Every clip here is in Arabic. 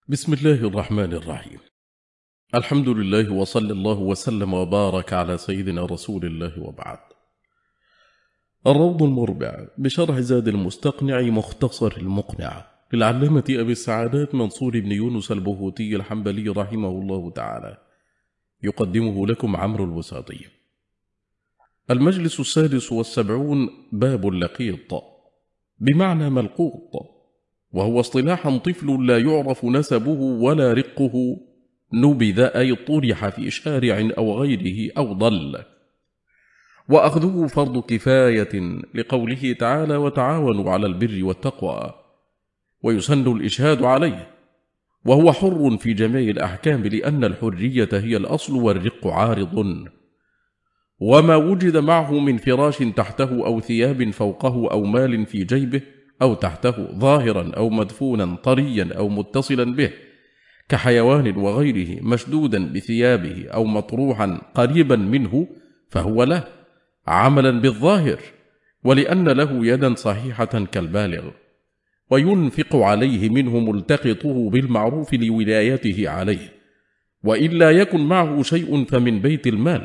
بسم الله الرحمن الرحيم. الحمد لله وصلى الله وسلم وبارك على سيدنا رسول الله وبعد. الروض المربع بشرح زاد المستقنع مختصر المقنع للعلامة أبي السعادات منصور بن يونس البهوتي الحنبلي رحمه الله تعالى، يقدمه لكم عمرو الوساطي. المجلس 76 باب اللقيط بمعنى ملقوط، وهو اصطلاحا طفل لا يعرف نسبه ولا رقه، نبذ أي طرح في شارع أو غيره أو ضل، وأخذه فرض كفاية لقوله تعالى وتعاونوا على البر والتقوى، ويسن الإشهاد عليه، وهو حر في جميع الأحكام لأن الحرية هي الأصل والرق عارض. وما وجد معه من فراش تحته أو ثياب فوقه أو مال في جيبه أو تحته ظاهرا أو مدفونا طريا أو متصلا به كحيوان وغيره مشدودا بثيابه أو مطروحا قريبا منه، فهو له عملا بالظاهر، ولأن له يدا صحيحة كالبالغ، وينفق عليه منه ملتقطه بالمعروف لولايته عليه، وإلا يكن معه شيء فمن بيت المال،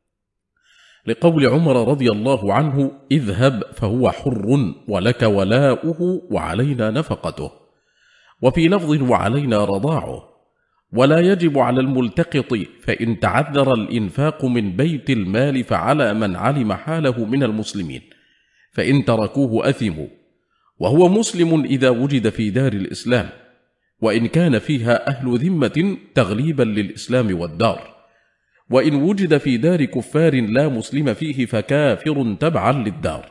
لقول عمر رضي الله عنه اذهب فهو حر ولك ولاؤه وعلينا نفقته، وفي لفظ وعلينا رضاعه. ولا يجب على الملتقط، فإن تعذر الإنفاق من بيت المال فعلى من علم حاله من المسلمين، فإن تركوه أثموا، وهو مسلم إذا وجد في دار الإسلام، وإن كان فيها أهل ذمة تغليبا للإسلام والدار، وإن وجد في دار كفار لا مسلم فيه فكافر تبعا للدار،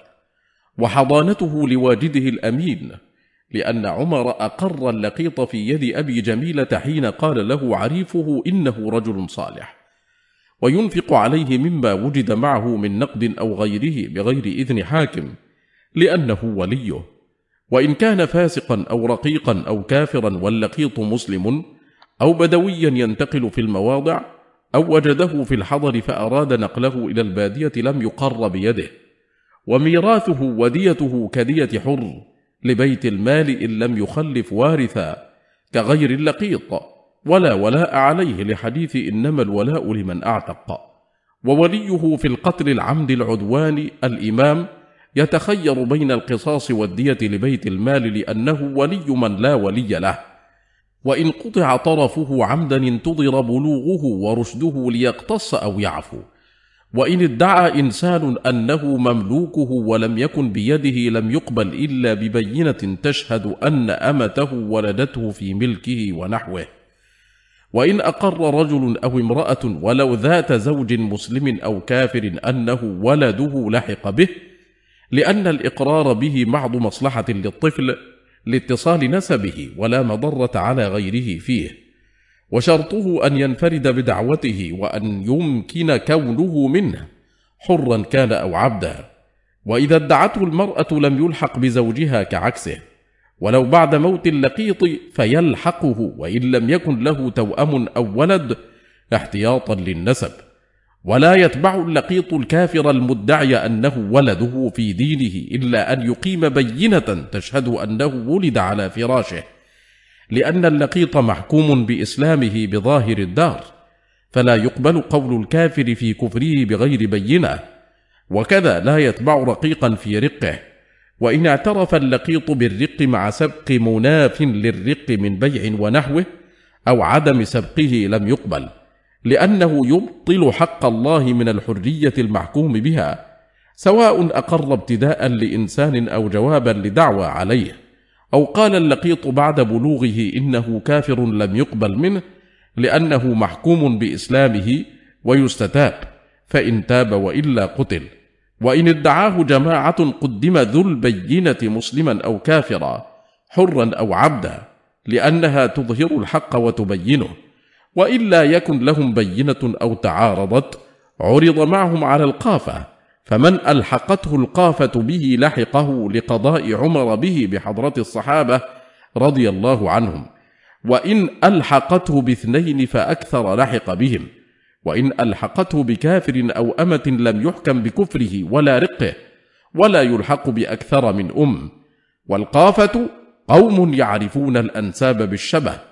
وحضانته لواجده الأمين، لأن عمر أقر اللقيط في يد أبي جميلة حين قال له عريفه إنه رجل صالح، وينفق عليه مما وجد معه من نقد أو غيره بغير إذن حاكم لأنه وليه، وإن كان فاسقا أو رقيقا أو كافرا واللقيط مسلم أو بدويا ينتقل في المواضع أو وجده في الحضر فأراد نقله إلى البادية لم يقر بيده، وميراثه وديته كدية حر لبيت المال إن لم يخلف وارثا كغير اللقيط، ولا ولاء عليه لحديث إنما الولاء لمن أعتق. ووليه في القتل العمد العدوان الإمام يتخير بين القصاص والدية لبيت المال لأنه ولي من لا ولي له، وإن قطع طرفه عمدا انتظر بلوغه ورشده ليقتص أو يعفو. وإن ادعى إنسان أنه مملوكه ولم يكن بيده لم يقبل إلا ببينة تشهد أن أمته ولدته في ملكه ونحوه. وإن أقر رجل أو امرأة ولو ذات زوج مسلم أو كافر أنه ولده لحق به، لأن الإقرار به محض مصلحة للطفل لاتصال نسبه ولا مضرة على غيره فيه، وشرطه أن ينفرد بدعوته وأن يمكن كونه منه حرا كان أو عبدا. وإذا ادعته المرأة لم يلحق بزوجها كعكسه، ولو بعد موت اللقيط فيلحقه وإن لم يكن له توأم أو ولد احتياطا للنسب. ولا يتبع اللقيط الكافر المدعي أنه ولده في دينه إلا أن يقيم بينة تشهد أنه ولد على فراشه، لأن اللقيط محكوم بإسلامه بظاهر الدار، فلا يقبل قول الكافر في كفره بغير بينة. وكذا لا يتبع رقيقا في رقه، وإن اعترف اللقيط بالرق مع سبق مناف للرق من بيع ونحوه أو عدم سبقه لم يقبل، لأنه يبطل حق الله من الحرية المحكوم بها، سواء أقر ابتداء لإنسان أو جوابا لدعوى عليه، أو قال اللقيط بعد بلوغه إنه كافر لم يقبل منه، لأنه محكوم بإسلامه ويستتاب، فإن تاب وإلا قتل. وإن ادعاه جماعة قدم ذو البينة مسلما أو كافرا حرا أو عبدا، لأنها تظهر الحق وتبينه، وإلا يكن لهم بينة أو تعارضت عرض معهم على القافة، فمن ألحقته القافة به لحقه لقضاء عمر به بحضرة الصحابة رضي الله عنهم، وإن ألحقته باثنين فأكثر لحق بهم، وإن ألحقته بكافر أو أمة لم يحكم بكفره ولا رقه، ولا يلحق بأكثر من والقافة قوم يعرفون الأنساب بالشبه،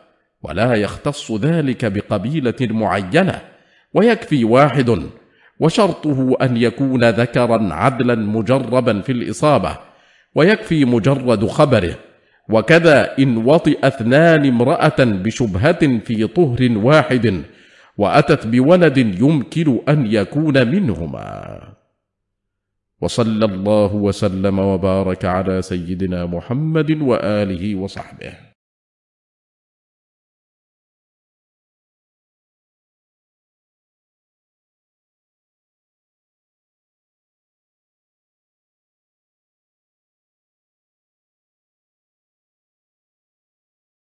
ولا يختص ذلك بقبيلة معينة، ويكفي واحد، وشرطه أن يكون ذكرا عدلا مجربا في الإصابة، ويكفي مجرد خبره. وكذا إن وطئ 2 امرأة بشبهة في طهر واحد وأتت بولد يمكن أن يكون منهما. وصلى الله وسلم وبارك على سيدنا محمد وآله وصحبه.